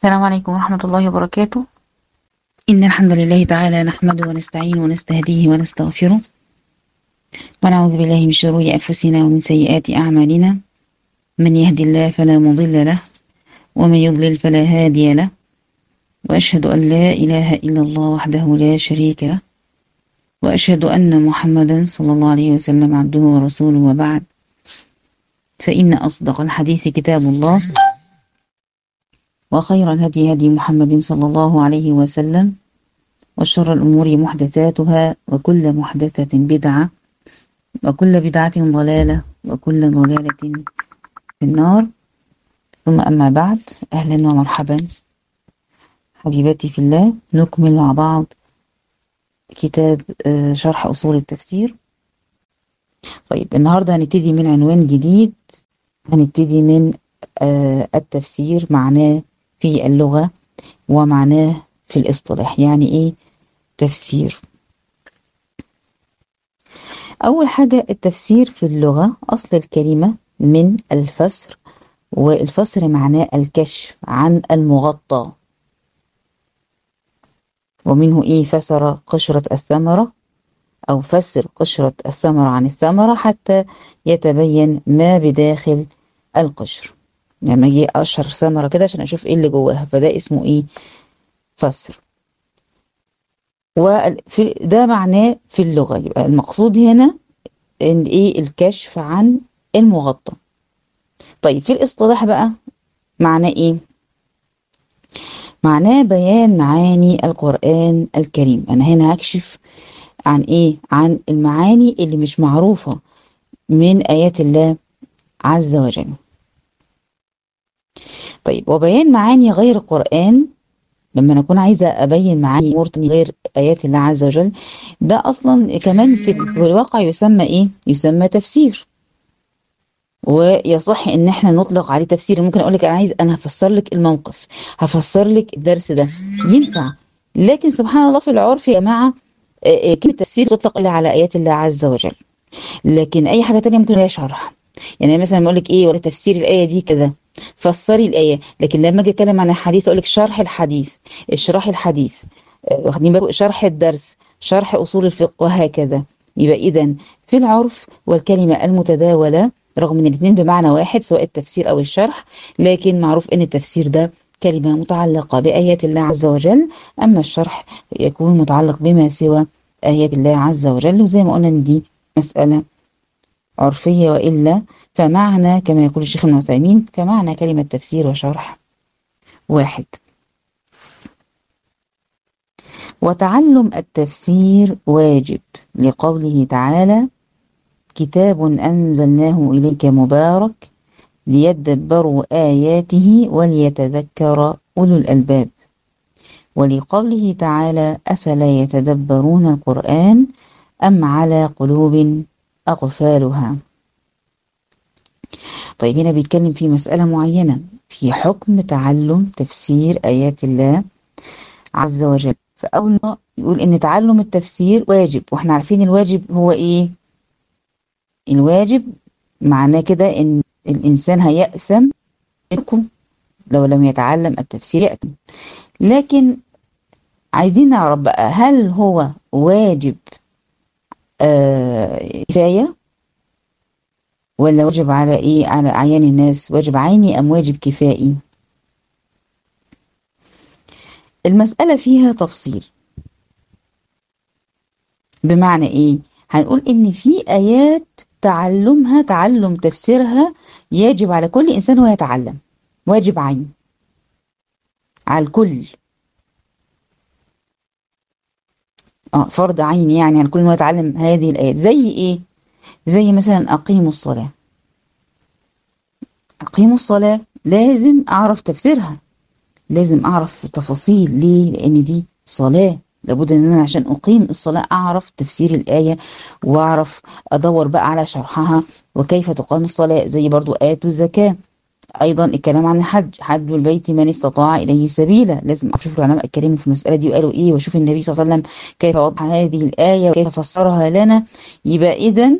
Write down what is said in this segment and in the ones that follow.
السلام عليكم ورحمة الله وبركاته. إن الحمد لله تعالى نحمده ونستعينه ونستهديه ونستغفره ونعوذ بالله من شرور أنفسنا ومن سيئات أعمالنا. من يهدي الله فلا مضل له ومن يضلل فلا هادي له، وأشهد أن لا إله إلا الله وحده لا شريك له، وأشهد أن محمدا صلى الله عليه وسلم عبده ورسوله، وبعد، فإن أصدق الحديث كتاب الله، وخير الهدي هدي محمد صلى الله عليه وسلم، وشر الأمور محدثاتها، وكل محدثة بدعة، وكل بدعة ضلالة، وكل ضلالة في النار. ثم أما بعد، أهلا ومرحبا حبيبتي في الله. نكمل مع بعض كتاب شرح أصول التفسير. طيب، النهاردة هنبتدي من عنوان جديد، هنبتدي من التفسير، معناه في اللغة ومعناه في الاصطلاح. يعني إيه تفسير؟ أول حاجة، التفسير في اللغة أصل الكلمة من الفسر، والفسر معناه الكشف عن المغطى، ومنه إيه فسر قشرة الثمرة، أو فسر قشرة الثمرة عن الثمرة حتى يتبين ما بداخل القشر. لما يجي أقشر ثمرة كده عشان أشوف إيه اللي جواها، فده اسمه إيه؟ فسر. وده معناه في اللغة. يبقى المقصود هنا إن إيه؟ الكشف عن المغطى. طيب، في الاصطلاح بقى معناه إيه؟ معناه بيان معاني القرآن الكريم. أنا هنا هكشف عن إيه؟ عن المعاني اللي مش معروفة من آيات الله عز وجل. طيب، وبيان معاني غير القرآن، لما نكون عايزة أبين معاني أمور غير آيات الله عز وجل، ده أصلا كمان في الواقع يسمى إيه؟ يسمى تفسير. ويصح إن احنا نطلق عليه تفسير. ممكن أقول لك أنا هفسر لك الموقف، هفسر لك الدرس ده، ينفع. لكن سبحان الله في العرف يا جماعة، كلمة تفسير تطلق إلا على آيات الله عز وجل، لكن أي حاجة تانية ممكن لها شرح. يعني مثلا بقول لك إيه، ولا تفسير الآية دي كذا، فسري الآية. لكن لما أجي أتكلم عن الحديث أقول لك شرح الحديث، اشرحي الحديث، واخدين بالكم، شرح الدرس، شرح أصول الفقه، وهكذا. يبقى إذن في العرف والكلمة المتداولة، رغم ان الاثنين بمعنى واحد سواء التفسير أو الشرح، لكن معروف ان التفسير ده كلمة متعلقة بآيات الله عز وجل، أما الشرح يكون متعلق بما سوى آيات الله عز وجل. وزي ما قلنا ان دي مسألة عرفية، وإلا فمعنى كما يقول الشيخ ابن عثيمين، فمعنى كلمة تفسير وشرح واحد. وتعلم التفسير واجب، لقوله تعالى: كتاب أنزلناه إليك مبارك ليدبروا آياته وليتذكر أولو الألباب. ولقوله تعالى: أفلا يتدبرون القرآن أم على قلوب أقفالها. طيب، هنا بيتكلم في مسألة معينة، في حكم تعلم تفسير آيات الله عز وجل. فأول ما يقول إن تعلم التفسير واجب، وإحنا عارفين الواجب هو إيه؟ الواجب معناه كده إن الإنسان هيأثم لو لم يتعلم التفسير، يأثم. لكن عايزين نعرف بقى، هل هو واجب كفاية، ولا واجب على إيه؟ على أعيان الناس، واجب عيني أم واجب كفائي؟ المسألة فيها تفصيل. بمعنى إيه؟ هنقول إن في آيات تعلمها، تعلم تفسيرها يجب على كل إنسان هو يتعلم، واجب عين على الكل، فرض عين يعني على كل هو يتعلم هذه الآيات. زي إيه؟ زي مثلا أقيموا الصلاة. أقيموا الصلاة لازم أعرف تفسيرها، لازم أعرف تفاصيل. ليه؟ لأن دي صلاة، لابد ان انا عشان اقيم الصلاة اعرف تفسير الآية، واعرف ادور بقى على شرحها وكيف تقام الصلاة. زي برضو آيات الزكاة، ايضا الكلام عن الحج، حج البيت من استطاع اليه سبيلا. لازم اشوف العلماء اتكلموا في المسألة دي وقالوا ايه، واشوف النبي صلى الله عليه وسلم كيف وضح هذه الآية وكيف فسرها لنا. يبقى اذا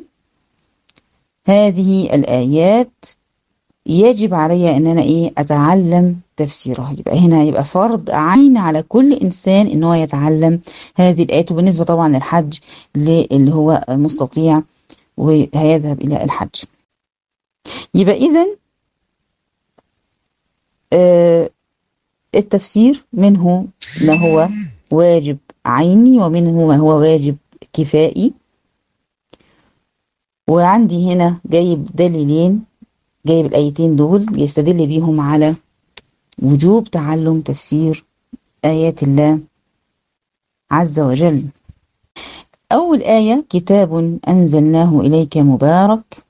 هذه الآيات يجب علي ان انا اتعلم تفسيرها. يبقى هنا يبقى فرض عين على كل إنسان إن هو يتعلم هذه الآيات، وبالنسبة طبعا للحج اللي هو مستطيع وهيذهب إلى الحج. يبقى إذن التفسير منه ما هو واجب عيني ومنه ما هو واجب كفائي. وعندي هنا جايب دليلين، جايب الآيتين دول بيستدل بيهم على وجوب تعلم تفسير آيات الله عز وجل. أول آية: كتاب أنزلناه إليك مبارك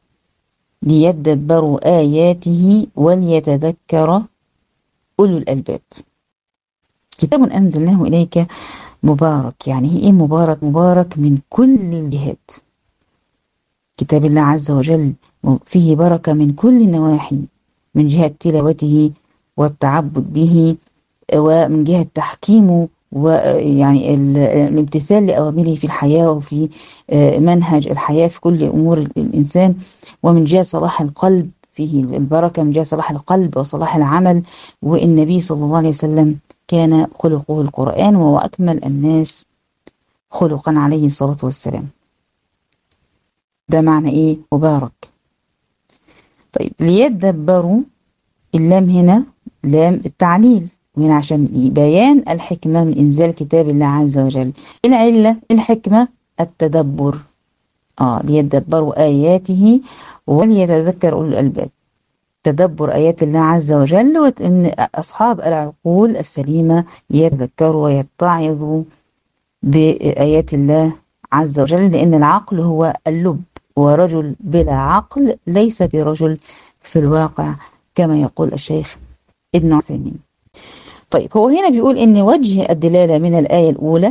ليدبروا آياته وليتذكر أولو الألباب. كتاب أنزلناه إليك مبارك، يعني إيه مبارك؟ مبارك من كل الجهات. كتاب الله عز وجل فيه بركة من كل النواحي، من جهة تلاوته والتعبد به، ومن جهة تحكيمه ويعني الامتثال لأوامره في الحياة وفي منهج الحياة في كل أمور الإنسان، ومن جهة صلاح القلب فيه البركة، من جهة صلاح القلب وصلاح العمل. والنبي صلى الله عليه وسلم كان خلقه القرآن، وهو أكمل الناس خلقا عليه الصلاة والسلام. ده معنى إيه مبارك؟ طيب ليدبروا، اللام هنا لام التعليل، وهنا عشان بيان الحكمة من إنزال كتاب الله عز وجل. العلة الحكمة التدبر، ليدبروا آياته وليتذكر أولو الألباب. تدبر آيات الله عز وجل، وأن أصحاب العقول السليمة يتذكروا ويتعظوا بآيات الله عز وجل، لأن العقل هو اللب، ورجل بلا عقل ليس برجل في الواقع كما يقول الشيخ ابن عثيمين. طيب هو هنا بيقول إن وجه الدلالة من الآية الأولى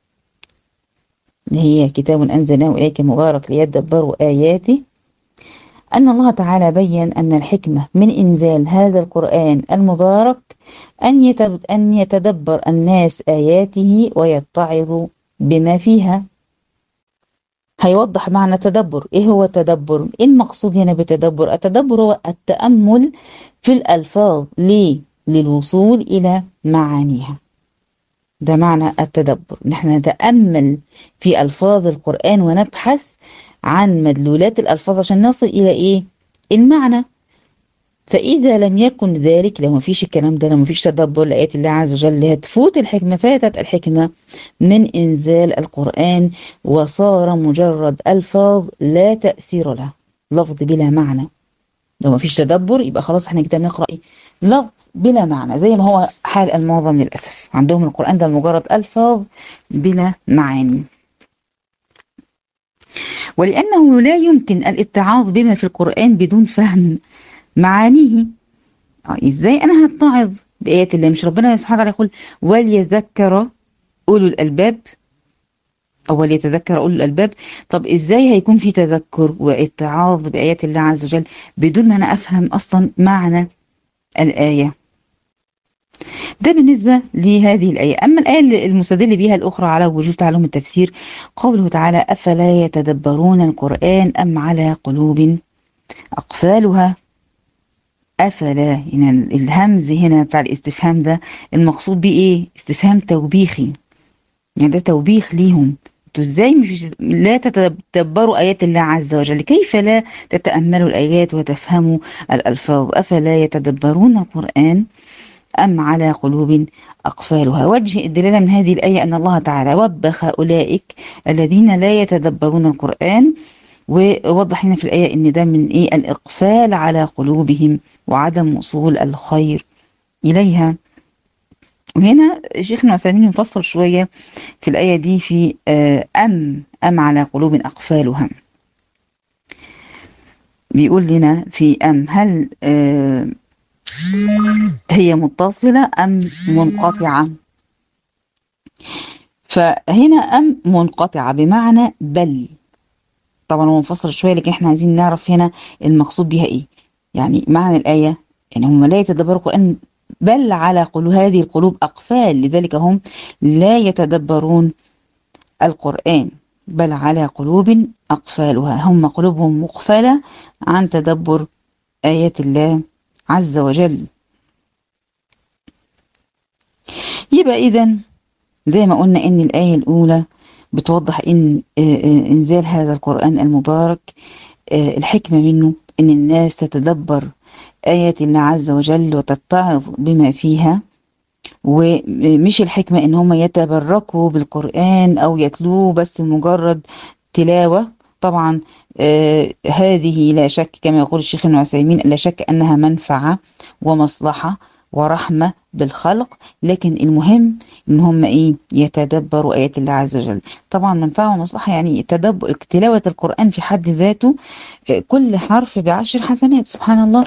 اللي هي كتاب أنزلناه إليك مبارك ليدبروا آياته، أن الله تعالى بيّن أن الحكمة من إنزال هذا القرآن المبارك أن يتدبر الناس آياته ويتعظوا بما فيها. هيوضح معنى تدبر. إيه هو التدبر؟ إيه المقصود هنا بالتدبر؟ التدبر هو التأمل في الألفاظ. ليه؟ للوصول إلى معانيها. ده معنى التدبر، نحن نتأمل في ألفاظ القرآن ونبحث عن مدلولات الألفاظ عشان نصل إلى إيه؟ المعنى. فإذا لم يكن ذلك، لو ما فيش الكلام ده، لو ما فيش تدبر لآيات الله عز وجل، هتفوت الحكمة، فاتت الحكمة من إنزال القرآن، وصار مجرد ألفاظ لا تأثير لها، لفظ بلا معنى. لو ما فيش تدبر يبقى خلاص احنا كده بنقرأ إيه؟ لفظ بلا معنى، زي ما هو حال المعظم للأسف، عندهم القرآن ده مجرد ألفاظ بلا معاني. ولأنه لا يمكن الاتعاظ بما في القرآن بدون فهم معانيه. ازاي انا هتعظ بآيات الله؟ مش ربنا سبحانه وتعالى يقول وليذكر أولو الألباب أو وليتذكر أولو الألباب؟ طب ازاي هيكون في تذكر واتعاظ بآيات الله عز وجل بدون ما انا افهم اصلا معنى الآية؟ ده بالنسبة لهذه الآية. أما الآية المستدل بها الأخرى على وجوب تعلم التفسير، قوله تعالى: أفلا يتدبرون القرآن أم على قلوب أقفالها. أفلا، هنا الهمز هنا بتاع الاستفهام ده المقصود بيه إيه؟ استفهام توبيخي، يعني ده توبيخ ليهم. انتوا ازاي لا تتدبروا آيات الله عز وجل؟ كيف لا تتأملوا الآيات وتفهموا الألفاظ؟ أفلا يتدبرون القرآن أم على قلوب أقفالها. وجه الدلالة من هذه الآية أن الله تعالى وبخ أولئك الذين لا يتدبرون القرآن، ووضح لنا في الآية أن ده من إيه؟ الإقفال على قلوبهم وعدم وصول الخير إليها. وهنا شيخنا عثيمين يفصل شوية في الآية دي في أم على قلوب أقفالها. بيقول لنا في أم هل هي متصلة أم منقطعة؟ فهنا أم منقطعة بمعنى بل. طبعا هو مفصل شوية، لكن احنا عايزين نعرف هنا المقصود بها ايه، يعني معنى الآية. يعني هم لا يتدبروا القرآن، بل على قلوب، هذه القلوب أقفال، لذلك هم لا يتدبرون القرآن، بل على قلوب أقفالها، هم قلوبهم مقفلة عن تدبر آيات الله عز وجل. يبقى إذا زي ما قلنا إن الآية الأولى بتوضح إن إنزال هذا القرآن المبارك الحكمة منه إن الناس تتدبر آيات الله عز وجل وتتعظ بما فيها، ومش الحكمة إن هم يتبركوا بالقرآن أو يتلوه بس مجرد تلاوة. طبعا هذه لا شك كما يقول الشيخ ابن عثيمين لا شك أنها منفعة ومصلحة ورحمة بالخلق، لكن المهم إن هم إيه يتدبروا آيات الله عز وجل. طبعا منفعة ومصلحة يعني تدبر تلاوة القرآن في حد ذاته كل حرف ب10 حسنات سبحان الله.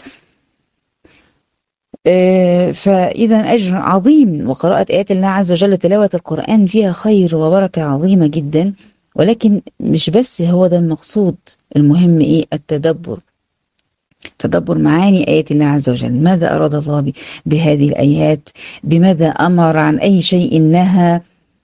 فإذا أجر عظيم، وقراءة آيات الله عز وجل تلاوة القرآن فيها خير وبركة عظيمة جدا، ولكن مش بس هو ده المقصود، المهم إيه التدبر، تدبر معاني آيات الله عز وجل، ماذا أراد الله بهذه الآيات، بماذا أمر، عن أي شيء نهى،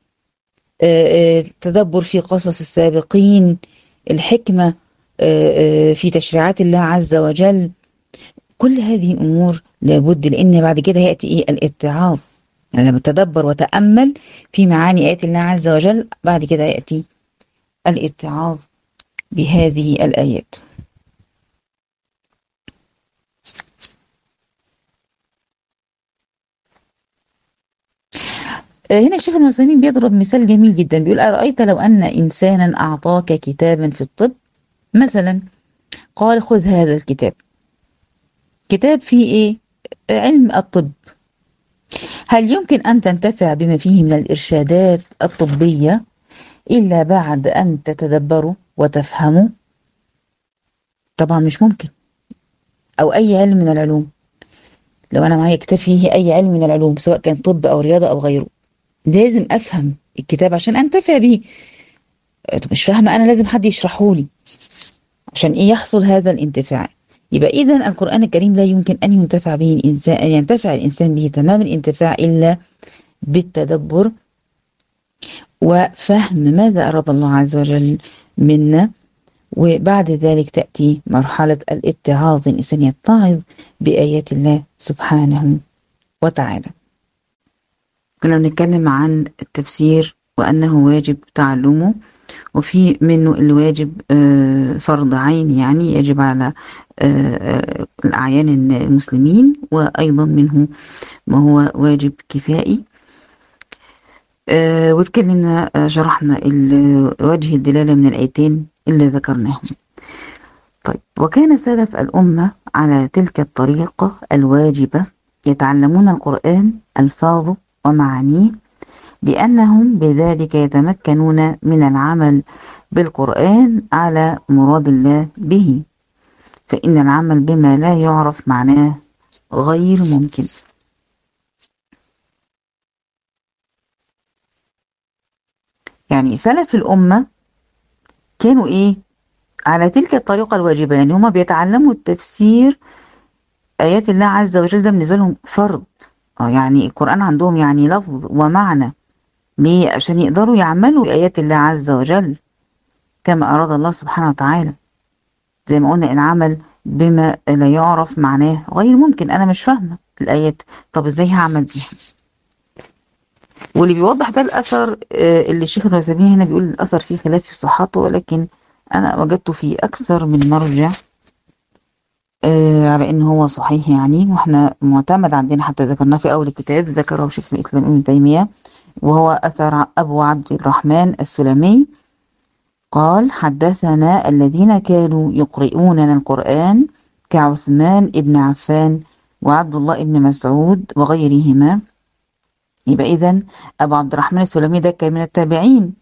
تدبر في قصص السابقين، الحكمة في تشريعات الله عز وجل. كل هذه الأمور لابد، لأن بعد كده يأتي إيه الاتعاظ، يعني لما تدبر وتأمل في معاني آيات الله عز وجل بعد كده يأتي الاتعاظ بهذه الآيات. هنا الشيخ ابن عثيمين بيضرب مثال جميل جدا، بيقول أرأيت لو أن إنسانا أعطاك كتابا في الطب مثلا، قال خذ هذا الكتاب، كتاب فيه إيه؟ علم الطب، هل يمكن أن تنتفع بما فيه من الإرشادات الطبية إلا بعد أن تتدبروا وتفهموا؟ طبعا مش ممكن. أو أي علم من العلوم، لو أنا معايا كتاب فيه أي علم من العلوم سواء كان طب أو رياضة أو غيره، لازم أفهم الكتاب عشان أنتفع به. طب مش فاهمة أنا، لازم حد يشرحه لي عشان إيه يحصل هذا الانتفاع. يبقى إذن القرآن الكريم لا يمكن أن ينتفع به الإنسان، أن ينتفع الإنسان به تمام الانتفاع إلا بالتدبر وفهم ماذا أراد الله عز وجل منا. وبعد ذلك تأتي مرحلة الاتعاظ، الإنسان يتعظ بآيات الله سبحانه وتعالى. كنا بنتكلم عن التفسير وأنه واجب تعلمه، وفي منه الواجب فرض عين، يعني يجب على الأعيان المسلمين، وأيضا منه ما هو واجب كفائي. واتكلمنا شرحنا وجه الدلالة من الآيتين اللي ذكرناهم. طيب، وكان سلف الأمة على تلك الطريقة الواجبة يتعلمون القرآن ألفاظه ومعانيه، لأنهم بذلك يتمكنون من العمل بالقرآن على مراد الله به، فإن العمل بما لا يعرف معناه غير ممكن. يعني سلف الأمة كانوا إيه على تلك الطريقة الواجبة، يعني هما بيتعلموا التفسير آيات الله عز وجل، ده بالنسبة لهم فرض. يعني القرآن عندهم يعني لفظ ومعنى، ليه؟ عشان يقدروا يعملوا بآيات الله عز وجل كما أراد الله سبحانه وتعالى. زي ما قلنا العمل بما لا يعرف معناه غير ممكن، أنا مش فاهمة الآيات، طب إزاي هعمل بيها؟ واللي بيوضح ده الأثر اللي الشيخ ابن عثيمين هنا بيقول الأثر فيه خلاف في صحته، ولكن أنا وجدته في أكثر من مرجع على إن هو صحيح يعني، وإحنا معتمد عندنا، حتى ذكرناه في أول الكتاب، ذكره شيخ الإسلام ابن تيمية، وهو أثر أبو عبد الرحمن السلمي قال حدثنا الذين كانوا يقرؤوننا القرآن كعثمان ابن عفان وعبد الله ابن مسعود وغيرهما. يبقى إذن أبو عبد الرحمن السلمي ده كان من التابعين،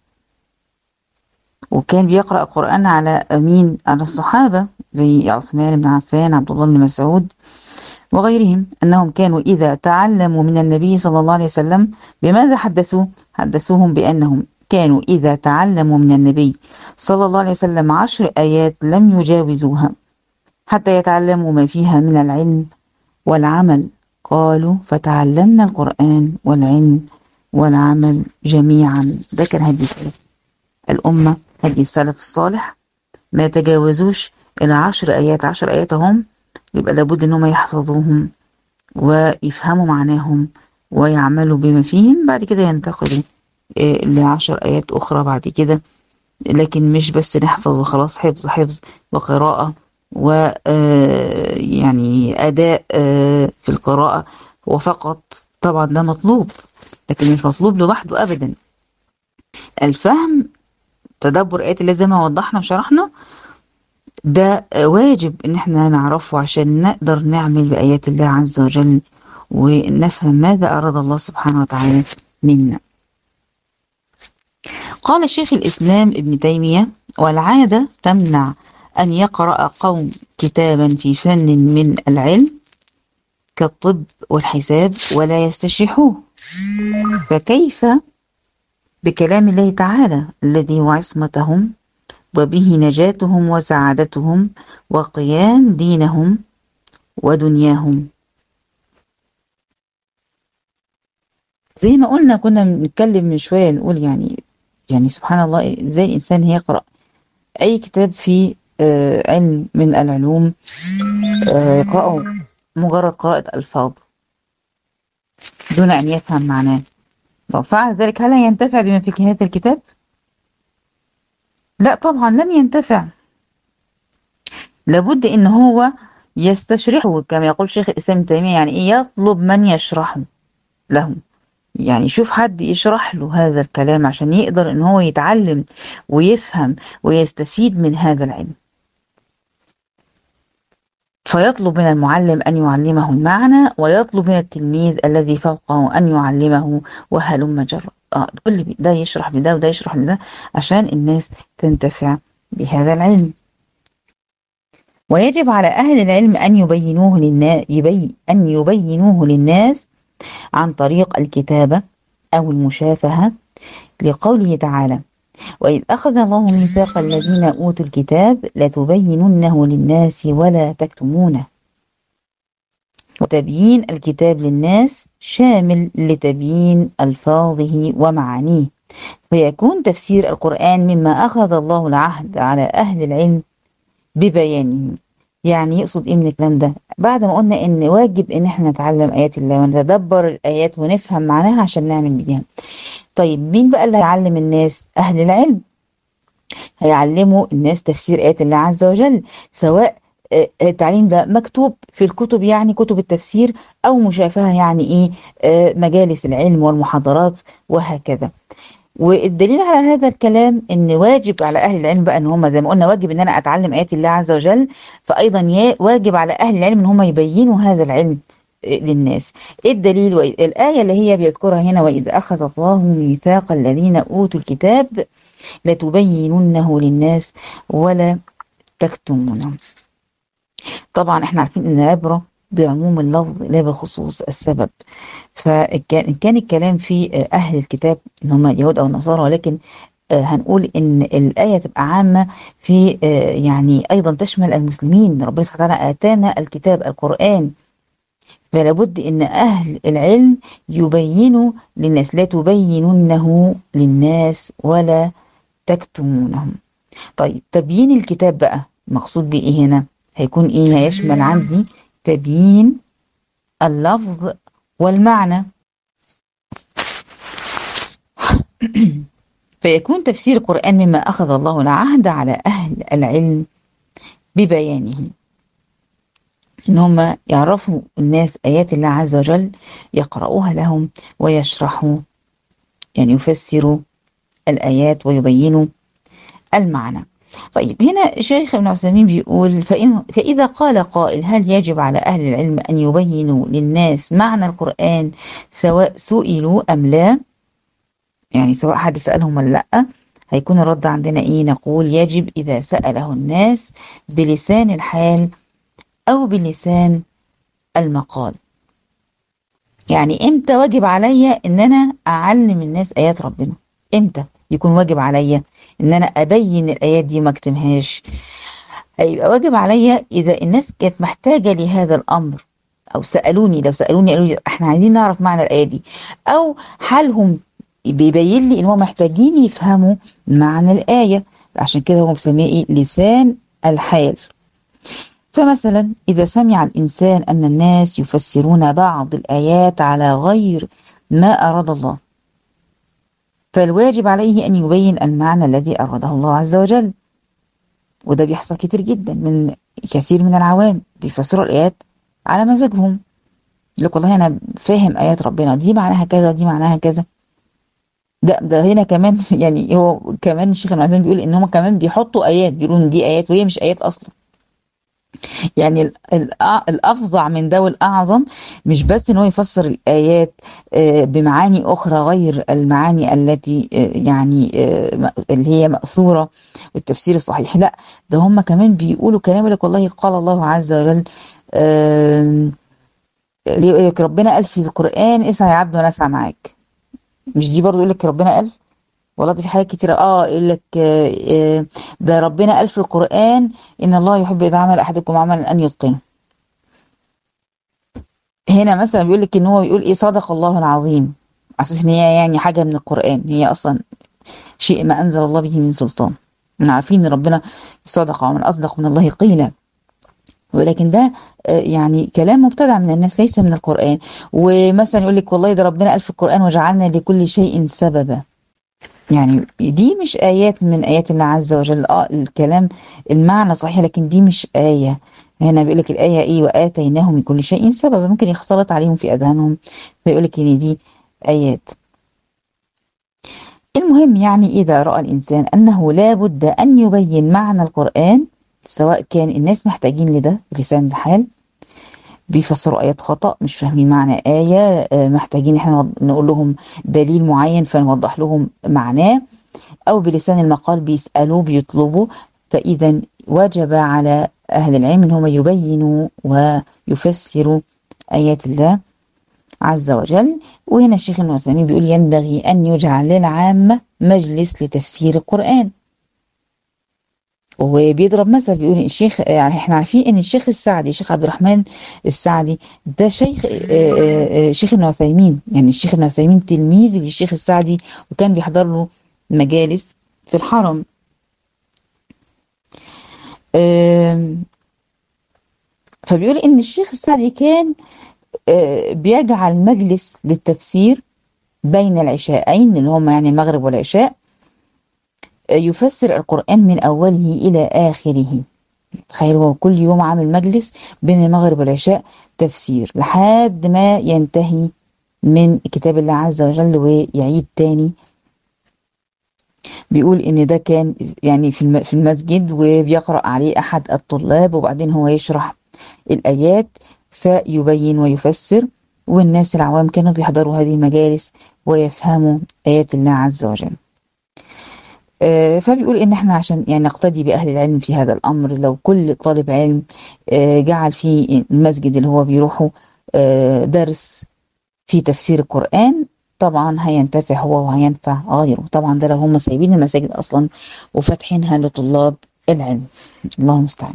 وكان بيقرأ القرآن على مين؟ على الصحابة زي عثمان بن عفان، عبد الله بن مسعود وغيرهم، أنهم كانوا إذا تعلموا من النبي صلى الله عليه وسلم بماذا حدثوهم بأنهم كانوا إذا تعلموا من النبي صلى الله عليه وسلم 10 آيات لم يجاوزوها حتى يتعلموا ما فيها من العلم والعمل. قالوا فتعلمنا القرآن والعلم والعمل جميعا. ده كان هدي سلف الأمة، هدي السلف الصالح، ما يتجاوزوش إلى 10 آيات. 10 آيات هم، يبقى لابد إنهم يحفظوهم ويفهموا معناهم ويعملوا بما فيهم. بعد كده ينتقلوا ل10 آيات أخرى بعد كده، لكن مش بس نحفظ وخلاص، حفظ حفظ وقراءة ويعني أداء في القراءة وفقط. طبعا ده مطلوب، لكن مش مطلوب لوحده أبدا. الفهم، تدبر آيات الله زي ما وضحنا وشرحنا، ده واجب إن احنا نعرفه عشان نقدر نعمل بآيات الله عز وجل ونفهم ماذا أراد الله سبحانه وتعالى منا. قال شيخ الإسلام ابن تيمية: والعادة تمنع أن يقرأ قوم كتابا في فن من العلم كالطب والحساب ولا يستشرحوه، فكيف بكلام الله تعالى الذي هو عصمتهم وبه نجاتهم وسعادتهم وقيام دينهم ودنياهم. زي ما قلنا، كنا بنتكلم من شوية نقول يعني سبحان الله، ازاي الإنسان يقرأ أي كتاب في علم من العلوم يقرأه مجرد قراءة ألفاظ دون أن يفهم معناه. لو فعل ذلك هل ينتفع بما في هذا الكتاب؟ لا طبعا لن ينتفع. لابد ان هو يستشرحه كما يقول شيخ الإسلام ابن تيمية، يعني ايه؟ يطلب من يشرحه له، يعني يشوف حد يشرح له هذا الكلام عشان يقدر ان هو يتعلم ويفهم ويستفيد من هذا العلم. فيطلب من المعلم أن يعلمه المعنى، ويطلب من التلميذ الذي فوقه أن يعلمه، وهلم جرا. كل ده يشرح لده وده يشرح لده عشان الناس تنتفع بهذا العلم. ويجب على أهل العلم أن يبينوه للناس عن طريق الكتابة أو المشافهة، لقوله تعالى: وإذ أخذ الله ميثاق الذين أوتوا الكتاب لتبيننه للناس ولا تكتمونه. وتبيين الكتاب للناس شامل لتبيين ألفاظه ومعانيه، فيكون تفسير القرآن مما أخذ الله العهد على أهل العلم ببيانه. يعني يقصد إيه من الكلام ده؟ بعد ما قلنا إن واجب إن احنا نتعلم آيات الله ونتدبر الآيات ونفهم معناها عشان نعمل بيها. طيب مين بقى اللي هيعلم الناس؟ أهل العلم هيعلموا الناس تفسير آيات الله عز وجل، سواء التعليم ده مكتوب في الكتب يعني كتب التفسير، أو مشافهة يعني إيه مجالس العلم والمحاضرات وهكذا. والدليل على هذا الكلام ان واجب على اهل العلم بقى ان هم زي ما قلنا واجب ان انا اتعلم ايات الله عز وجل، فايضا واجب على اهل العلم ان هم يبينوا هذا العلم للناس. ايه الدليل؟ الآية اللي هي بيذكرها هنا: وإذ أخذ الله ميثاق الذين أوتوا الكتاب لتبيننه للناس ولا تكتمونه. طبعا احنا عارفين ان العبرة بعموم اللفظ لا بخصوص السبب، فكان الكلام في أهل الكتاب ان هم اليهود أو النصارى، ولكن هنقول ان الآية تبقى عامة في يعني أيضا تشمل المسلمين. ربنا سبحانه وتعالى آتانا الكتاب القرآن، فلا بد ان اهل العلم يبينوا للناس، لا تبيننه للناس ولا تكتمونهم. طيب تبيين الكتاب بقى مقصود بايه هنا؟ هيكون ايه؟ هيشمل عندي تبيين اللفظ والمعنى. فيكون تفسير القرآن مما أخذ الله العهد على أهل العلم ببيانه، إن هم يعرفوا الناس آيات الله عز وجل، يقرؤوها لهم ويشرحوا، يعني يفسروا الآيات ويبينوا المعنى. طيب هنا شيخ ابن عثيمين بيقول: فإذا قال قائل: هل يجب على أهل العلم أن يبينوا للناس معنى القرآن سواء سئلوا أم لا؟ يعني سواء حد سألهم ولا لأ. هيكون الرد عندنا إيه؟ نقول: يجب إذا سأله الناس بلسان الحال أو بلسان المقال. يعني إمتى واجب عليا إن أنا أعلم الناس آيات ربنا؟ إمتى يكون واجب عليا إن أنا أبين الآيات دي وما أكتمهاش؟ هيبقى واجب عليا إذا الناس كانت محتاجة لهذا الأمر، أو سألوني، لو سألوني قالوا لي إحنا عايزين نعرف معنى الآية دي، أو حالهم بيبين لي إن هم محتاجين يفهموا معنى الآية. عشان كده هو مسميه إيه؟ لسان الحال. فمثلا إذا سمع الإنسان أن الناس يفسرون بعض الآيات على غير ما أراد الله، فالواجب عليه أن يبين المعنى الذي أراده الله عز وجل. وده بيحصل كتير جدا من كثير من العوام، بيفسروا الآيات على مزاجهم، يقول لك والله أنا فاهم آيات ربنا دي معناها كذا ودي معناها كذا. ده هنا كمان يعني هو كمان الشيخ ابن عثيمين بيقول إن هم كمان بيحطوا آيات، بيقولوا إن دي آيات وهي مش آيات أصلا. يعني الأفظع من ده والأعظم مش بس إن هو يفسر الآيات بمعاني أخرى غير المعاني التي يعني اللي هي مأثورة والتفسير الصحيح، لا ده هم كمان بيقولوا كلام يقول لك والله قال الله عز وجل يقول لك ربنا قال في القرآن اسعى يا عبد وأنا أسعى معاك. مش دي برضه يقول لك ربنا قال؟ والله ده في حاجات كتيرة يقول لك ده ربنا قال في القرآن إن الله يحب إذا عمل أحدكم عملا أن يتقنه. هنا مثلا بيقول لك إن هو بيقول إيه صدق الله العظيم، أساس إن هي يعني حاجة من القرآن، هي أصلا شيء ما أنزل الله به من سلطان. احنا عارفين إن ربنا صدق ومن أصدق من الله قيلا، ولكن ده يعني كلام مبتدع من الناس ليس من القرآن. ومثلا يقول لك والله ده ربنا قال في القرآن وجعلنا لكل شيء سببا. يعني دي مش آيات من آيات الله عز وجل. الكلام المعنى صحيح لكن دي مش آية. هنا بيقول لك الآية إيه وآتيناهم من كل شيء سببا، ممكن يختلط عليهم في أذهانهم فيقول لك إن دي آيات. المهم يعني إذا رأى الإنسان أنه لا بد أن يبين معنى القرآن، سواء كان الناس محتاجين لده بلسان الحال، بيفسروا آيات خطأ مش فاهمين معنى آية، محتاجين احنا نقول لهم دليل معين فنوضح لهم معناه، أو بلسان المقال بيسألوا بيطلبوا، فإذا وجب على أهل العلم أن هم يبينوا ويفسروا آيات الله عز وجل. وهنا الشيخ ابن عثيمين بيقول ينبغي أن يجعل للعامة مجلس لتفسير القرآن. وبيضرب مثل بيقول الشيخ، يعني احنا عارفين ان الشيخ السعدي الشيخ عبد الرحمن السعدي ده شيخ شيخ ابن عثيمين، يعني الشيخ ابن عثيمين تلميذ للشيخ السعدي وكان بيحضر له مجالس في الحرم. فبيقول ان الشيخ السعدي كان بيجعل مجلس للتفسير بين العشاءين اللي هم يعني المغرب والعشاء، يفسر القرآن من أوله إلى آخره. تخيل هو كل يوم عامل مجلس بين المغرب والعشاء تفسير لحد ما ينتهي من كتاب الله عز وجل ويعيد تاني. بيقول ان ده كان يعني في المسجد وبيقرأ عليه احد الطلاب وبعدين هو يشرح الآيات فيبين ويفسر، والناس العوام كانوا بيحضروا هذه المجالس ويفهموا آيات الله عز وجل. فبيقول ان احنا عشان يعني نقتدي باهل العلم في هذا الامر، لو كل طالب علم جعل في المسجد اللي هو بيروحه درس في تفسير القرآن، طبعا هينتفع هو وهينفع غيره. طبعا ده لو هم سايبين المساجد اصلا وفاتحينها لطلاب العلم، الله المستعان.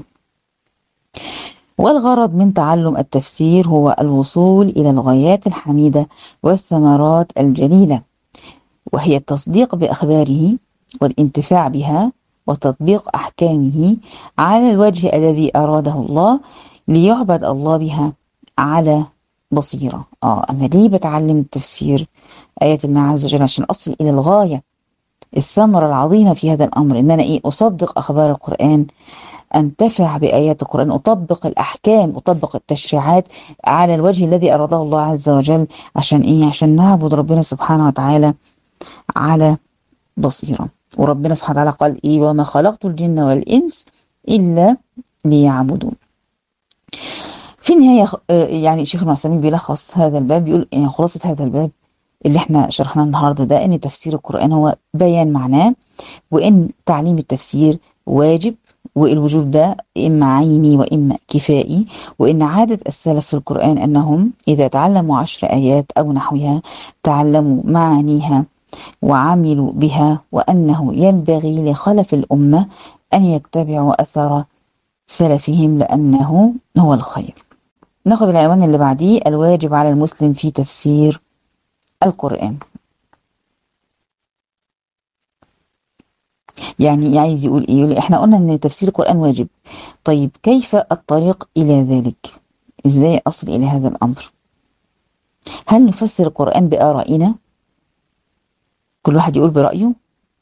والغرض من تعلم التفسير هو الوصول الى الغايات الحميدة والثمرات الجليلة، وهي التصديق بأخباره والانتفاع بها وتطبيق أحكامه على الوجه الذي أراده الله ليعبد الله بها على بصيرة. أنا ليه بتعلم التفسير آيات الله عز وجل؟ عشان أصل إلى الغاية، الثمرة العظيمة في هذا الأمر إن أنا أصدق أخبار القرآن، أنتفع بآيات القرآن، أطبق الأحكام، أطبق التشريعات على الوجه الذي أراده الله عز وجل. عشان عشان نعبد ربنا سبحانه وتعالى على بصيرة. وربنا سبحانه وتعالى قال وما خلقت الجن والإنس إلا ليعبدون. في النهاية يعني الشيخ ابن عثيمين بيلخص هذا الباب، بيقول يعني خلاصة هذا الباب اللي احنا شرحناه النهاردة ده ان تفسير القرآن هو بيان معناه، وان تعليم التفسير واجب، والوجوب ده إما عيني وإما كفائي، وإن عادة السلف في القرآن أنهم إذا تعلموا 10 آيات أو نحوها تعلموا معانيها وعملوا بها، وأنه ينبغي لخلف الأمة أن يتبعوا أثر سلفهم لأنه هو الخير. ناخذ العنوان اللي بعديه، الواجب على المسلم في تفسير القرآن. يعني عايز يقول ايه؟ يقول احنا قلنا ان تفسير القرآن واجب، طيب كيف الطريق الى ذلك؟ ازاي اصل الى هذا الامر؟ هل نفسر القرآن بآرائنا، كل واحد يقول برأيه،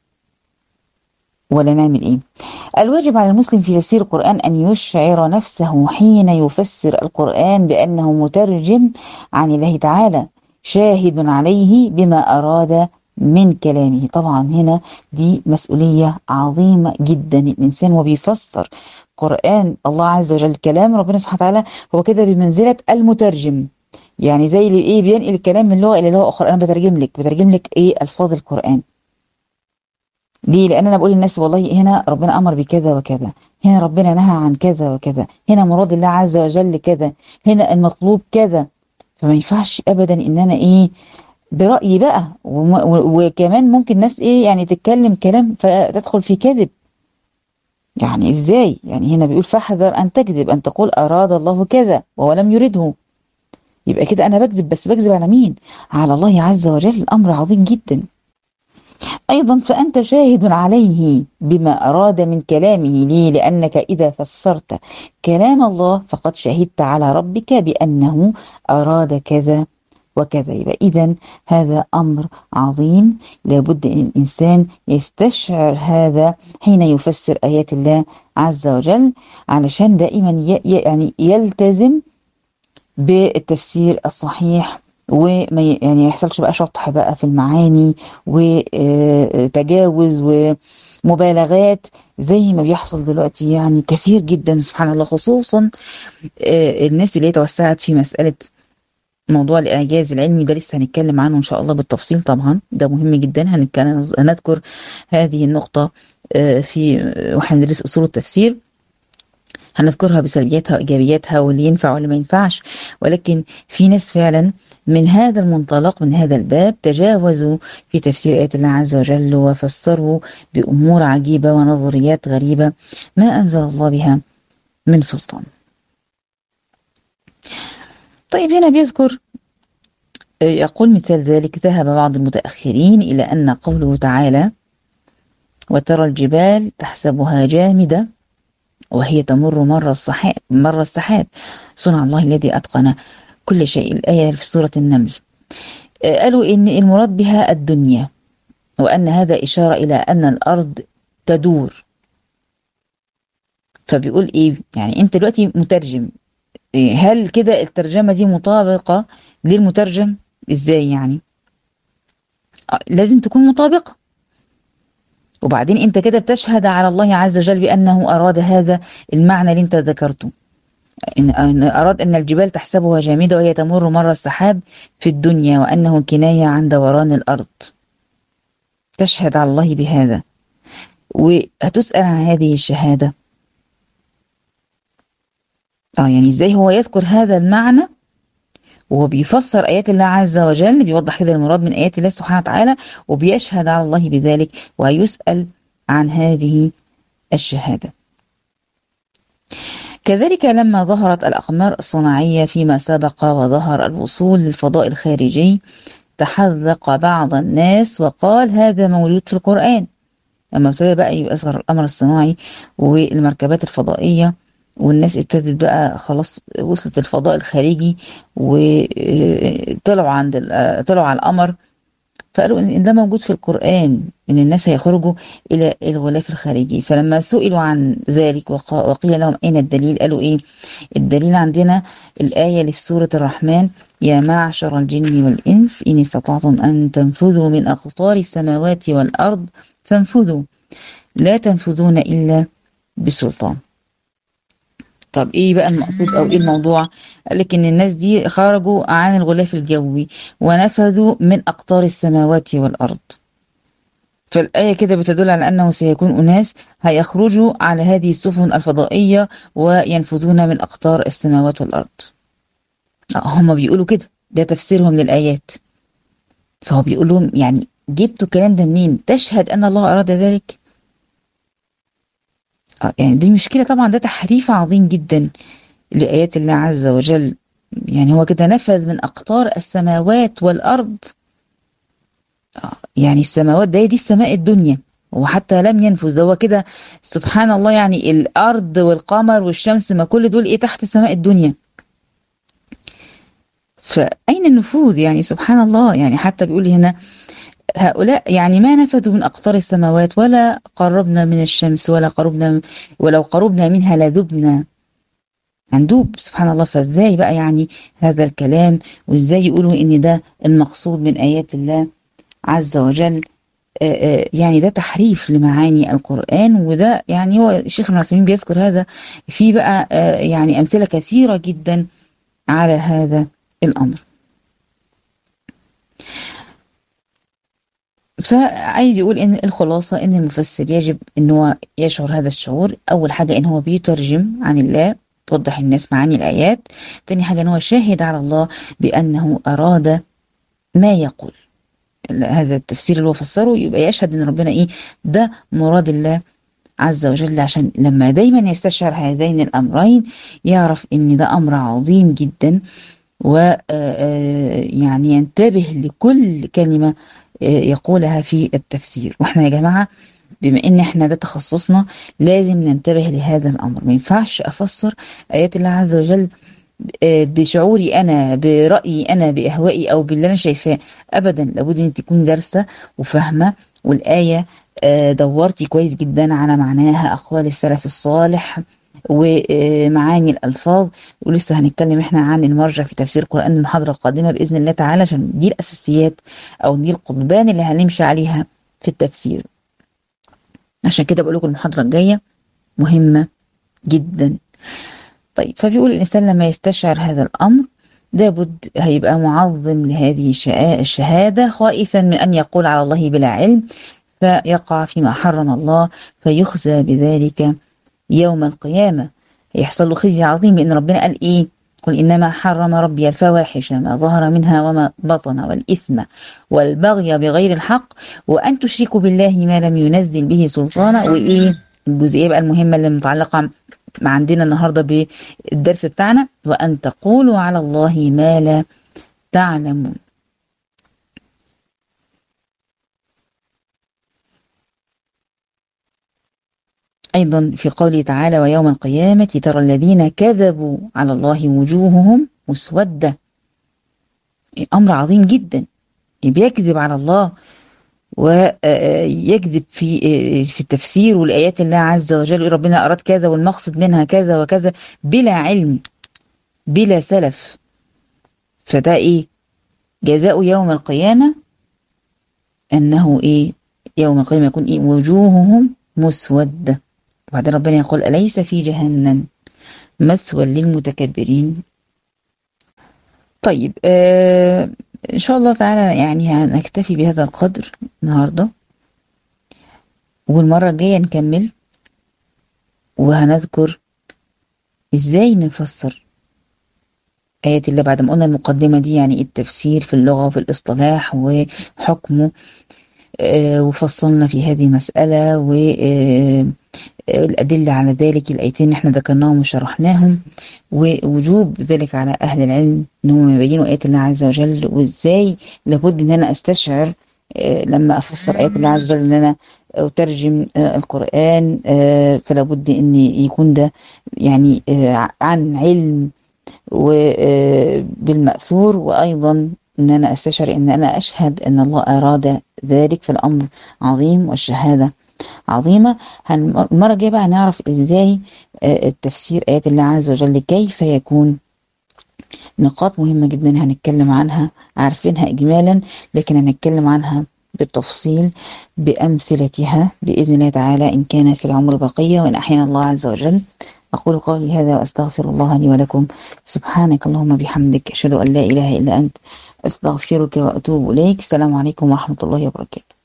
ولا نعمل ايه؟ الواجب على المسلم في تفسير القرآن أن يشعر نفسه حين يفسر القرآن بأنه مترجم عن الله تعالى، شاهد عليه بما أراد من كلامه. طبعا هنا دي مسؤولية عظيمة جدا، الإنسان وبيفسر قرآن الله عز وجل كلام ربنا سبحانه وتعالى هو كده بمنزلة المترجم. يعني زي اللي ايه بينقل الكلام من لغة إلى لغة أخرى، أنا بترجم لك ايه ألفاظ القرآن. ليه؟ لأن أنا بقول للناس والله هنا ربنا أمر بكذا وكذا، هنا ربنا نهى عن كذا وكذا، هنا مراد الله عز وجل كذا، هنا المطلوب كذا. فما ينفعش أبدا إن أنا إيه برأيي بقى، وكمان ممكن ناس إيه يعني تتكلم كلام فتدخل في كذب. يعني إزاي؟ يعني هنا بيقول فاحذر أن تكذب، أن تقول أراد الله كذا وهو لم يرده. يبقى كده أنا بكذب، بس بكذب على مين؟ على الله عز وجل. الأمر عظيم جدا. أيضا فأنت شاهد عليه بما أراد من كلامه. ليه؟ لأنك إذا فسرت كلام الله فقد شهدت على ربك بأنه أراد كذا وكذا. يبقى إذن هذا أمر عظيم، لابد أن الإنسان يستشعر هذا حين يفسر آيات الله عز وجل، علشان دائما يعني يلتزم بالتفسير الصحيح، وما يعني يحصلش بقى شطح بقى في المعاني وتجاوز ومبالغات زي ما بيحصل دلوقتي يعني كثير جدا سبحان الله. خصوصا الناس اللي توسعت في مسألة موضوع الإعجاز العلمي ده، لسه هنتكلم عنه إن شاء الله بالتفصيل. طبعا ده مهم جدا، هنذكر هذه النقطة في واحنا بندرس أصول التفسير، هنذكرها بسلبياتها وإيجابياتها واللي ينفع واللي ما ينفعش. ولكن في ناس فعلا من هذا المنطلق، من هذا الباب، تجاوزوا في تفسير آيات الله عز وجل وفسروا بأمور عجيبة ونظريات غريبة ما أنزل الله بها من سلطان. طيب هنا بيذكر يقول مثال ذلك ذهب بعض المتأخرين إلى أن قوله تعالى وترى الجبال تحسبها جامدة وهي تمر مر السحاب صنع الله الذي أتقن كل شيء، الآية في سورة النمل. قالوا إن المراد بها الدنيا، وأن هذا إشارة إلى أن الأرض تدور. فبيقول إيه يعني أنت دلوقتي مترجم، هل كده الترجمة دي مطابقة للمترجم؟ إزاي يعني؟ لازم تكون مطابقة. وبعدين أنت كده بتشهد على الله عز وجل بأنه أراد هذا المعنى اللي أنت ذكرته، إن أراد أن الجبال تحسبها جامدة وهي تمر مر السحاب في الدنيا، وأنه كناية عن دوران الأرض. تشهد على الله بهذا وهتسأل عن هذه الشهادة. يعني إزاي هو يذكر هذا المعنى وهو بيفسر آيات الله عز وجل، بيوضح كده المراد من آيات الله سبحانه وتعالى، وبيشهد على الله بذلك ويسأل عن هذه الشهادة. كذلك لما ظهرت الأقمار الصناعية فيما سبق وظهر الوصول للفضاء الخارجي، تحذق بعض الناس وقال هذا موجود في القرآن. لما ابتدى بقى يظهر القمر الصناعي والمركبات الفضائية، والناس ابتدت بقى خلاص وصلت الفضاء الخارجي وطلعوا طلعوا على القمر، فقالوا ان ده موجود في القرآن، ان الناس هيخرجوا الى الغلاف الخارجي. فلما سئلوا عن ذلك وقيل لهم اين الدليل، قالوا ايه الدليل؟ عندنا الآية اللي في سورة الرحمن يا معشر الجن والإنس إن استطعتم أن تنفذوا من أقطار السماوات والأرض فانفذوا لا تنفذون إلا بسلطان. طب ايه بقى المقصود او ايه الموضوع؟ قال لك ان الناس دي خرجوا عن الغلاف الجوي ونفذوا من اقطار السماوات والارض. فالآية كده بتدل على انه سيكون اناس هيخرجوا على هذه السفن الفضائية وينفذون من اقطار السماوات والارض. هم بيقولوا كده، ده تفسيرهم للآيات. فهو بيقول لهم يعني جبتوا الكلام ده منين؟ تشهد ان الله اراد ذلك؟ يعني دي مشكلة طبعا، ده تحريف عظيم جدا لآيات الله عز وجل. يعني هو كده نفذ من أقطار السماوات والأرض. يعني السماوات دي السماء الدنيا، وحتى لم ينفذ، ده هو كده سبحان الله، يعني الأرض والقمر والشمس ما كل دول إيه تحت سماء الدنيا. فأين النفوذ؟ يعني سبحان الله، يعني حتى بيقول هنا هؤلاء يعني ما نفذوا من أقطار السماوات ولا قربنا من الشمس ولا قربنا، ولو قربنا منها لذبنا، هندوب سبحان الله. فازاي بقى يعني هذا الكلام، وازاي يقولوا ان ده المقصود من آيات الله عز وجل؟ يعني ده تحريف لمعاني القرآن. وده يعني هو الشيخ ابن عثيمين بيذكر هذا في بقى يعني أمثلة كثيرة جدا على هذا الأمر. فعايز يقول ان الخلاصة ان المفسر يجب ان هو يشعر هذا الشعور. اول حاجة ان هو بيترجم عن الله، توضح الناس معاني الآيات. تاني حاجة ان هو شاهد على الله بأنه أراد ما يقول. هذا التفسير اللي هو فسره، يبقى يشهد ان ربنا ايه ده مراد الله عز وجل، عشان لما دايما يستشعر هذين الأمرين يعرف ان ده أمر عظيم جدا، ويعني ينتبه لكل كلمة يقولها في التفسير. واحنا يا جماعة بما ان احنا ده تخصصنا لازم ننتبه لهذا الأمر. ما ينفعش أفسر آيات الله عز وجل بشعوري أنا، برأيي أنا، بأهوائي أو باللي أنا شايفاه أبدا. لابد أن تكون دارسة وفاهمة، والآية دورتي كويس جدا على معناها، أقوال السلف الصالح ومعاني الألفاظ. ولسه هنتكلم احنا عن المرجع في تفسير القرآن المحاضرة القادمة بإذن الله تعالى، عشان دي الأساسيات أو دي القضبان اللي هنمشي عليها في التفسير. عشان كده بقول لكم المحاضرة الجاية مهمة جدا. طيب، فبيقول الإنسان لما يستشعر هذا الأمر لابد هيبقى معظم لهذه الشهادة، خائفا من أن يقول على الله بلا علم فيقع فيما حرم الله فيخزى بذلك يوم القيامة. يحصل له خزي عظيم، لأن ربنا قال إيه؟ قل إنما حرم ربي الفواحش ما ظهر منها وما بطن والإثم والبغي بغير الحق وأن تشركوا بالله ما لم ينزل به سلطانا. وإيه الجزئية بقى المهمة اللي متعلقة مع عندنا النهاردة بالدرس بتاعنا؟ وأن تقولوا على الله ما لا تعلمون. أيضا في قوله تعالى ويوم القيامة ترى الذين كذبوا على الله وجوههم مسودة. أمر عظيم جدا، بيكذب على الله ويكذب في التفسير والآيات الله عز وجل. ربنا أراد كذا والمقصد منها كذا وكذا بلا علم بلا سلف. فده إيه جزاء يوم القيامة؟ أنه إيه يوم القيامة يكون إيه وجوههم مسودة. وبعدين ربنا يقول أليس في جهنم مثوى للمتكبرين. طيب إن شاء الله تعالى يعني هنكتفي بهذا القدر النهاردة، والمرة الجاية نكمل وهنذكر إزاي نفسر آيات الله بعد ما قلنا المقدمة دي، يعني التفسير في اللغة وفي الاصطلاح وحكمه، وفصلنا في هذه المسألة والأدلة على ذلك الآيتين اللي احنا ذكرناهم وشرحناهم، ووجوب ذلك على أهل العلم أنهم يبينوا آيات الله عز وجل، وإزاي لابد أن أنا أستشعر لما أفسر آيات الله عز وجل أن أنا أترجم القرآن. فلابد أن يكون ده يعني عن علم وبالمأثور، وأيضا أن أنا أستشعر أن أنا أشهد أن الله أراد ذلك، فالأمر عظيم والشهادة عظيمة. المرة الجاية بقى هنعرف إزاي التفسير آيات الله عز وجل كيف يكون. نقاط مهمة جدا هنتكلم عنها، عارفينها إجمالا لكن هنتكلم عنها بالتفصيل بأمثلتها بإذن الله تعالى إن كان في العمر بقية وإن أحيانا الله عز وجل. أقول قولي هذا وأستغفر الله لي ولكم. سبحانك اللهم بحمدك أشهد أن لا إله إلا أنت أستغفرك وأتوب إليك. السلام عليكم ورحمة الله وبركاته.